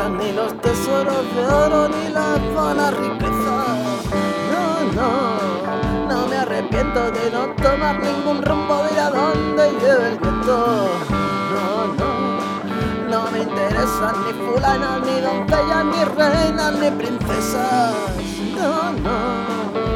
llegan ni los tesoros de oro ni las vanas riquezas. No me arrepiento de no tomar ningún rumbo, de ir a donde lleve el viento. No me interesan ni fulanas, ni doncellas, ni reinas, ni princesas. No.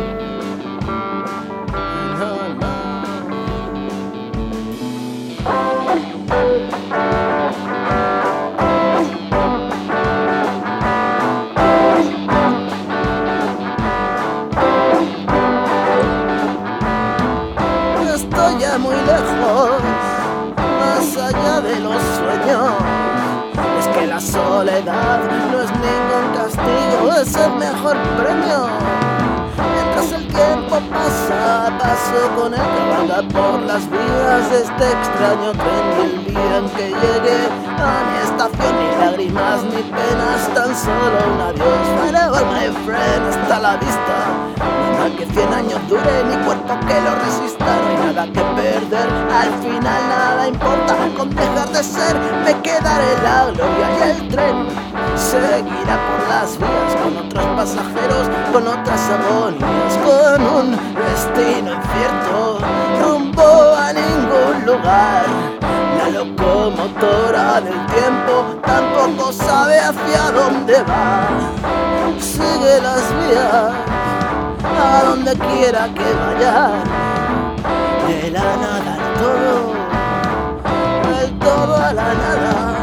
Estoy ya muy lejos, más allá de los sueños. Es que la soledad no es ningún castigo, es el mejor premio. Mientras el tiempo pasa, paso con el que vaga por las vías de este extraño tren. Y el día en que llegue a mi estación, ni lágrimas ni penas, tan solo un adiós. Farewell my friend, hasta la vista. Nada que 100 años dure, ni cuerpo que lo resista. No hay nada que perder, al final nada importa. Con dejar de ser me quedaré la gloria. Y el tren seguirá por las vías, con otros pasajeros, con otras agonías, con un destino incierto, rumbo a ningún lugar. La locomotora del tiempo tampoco sabe hacia dónde va. Sigue las vías a donde quiera que vaya, de la nada al todo, del todo a la nada.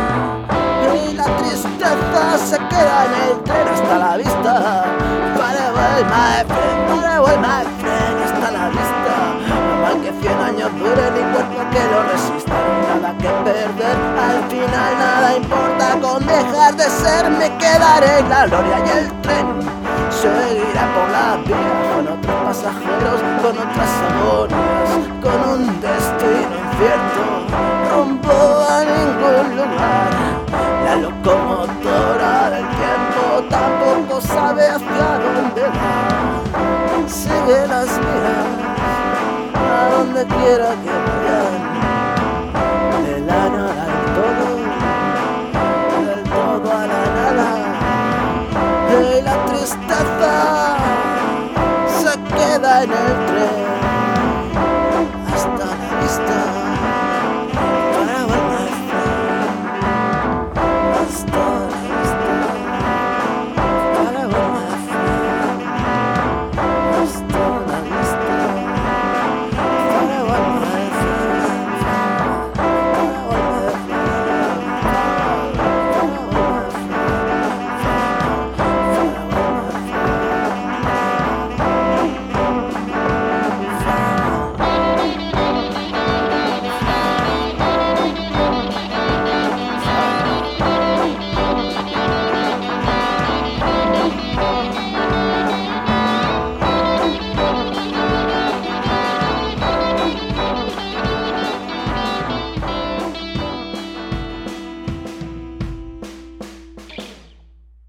Y la tristeza se queda en el tren. Hasta la vista, farewell my friend, hasta la vista. No mal que 100 años dure, ni cuerpo que lo resista. No hay nada que perder, al final nada importa. Con dejar de ser me quedaré en la gloria. Y el tren seguirá por la vía, con otros pasajeros, con otras agonías, con un destino incierto, rumbo a ningún lugar. La locomotora del tiempo tampoco sabe hacia dónde va. Sigue las vías a donde quiera que vaya.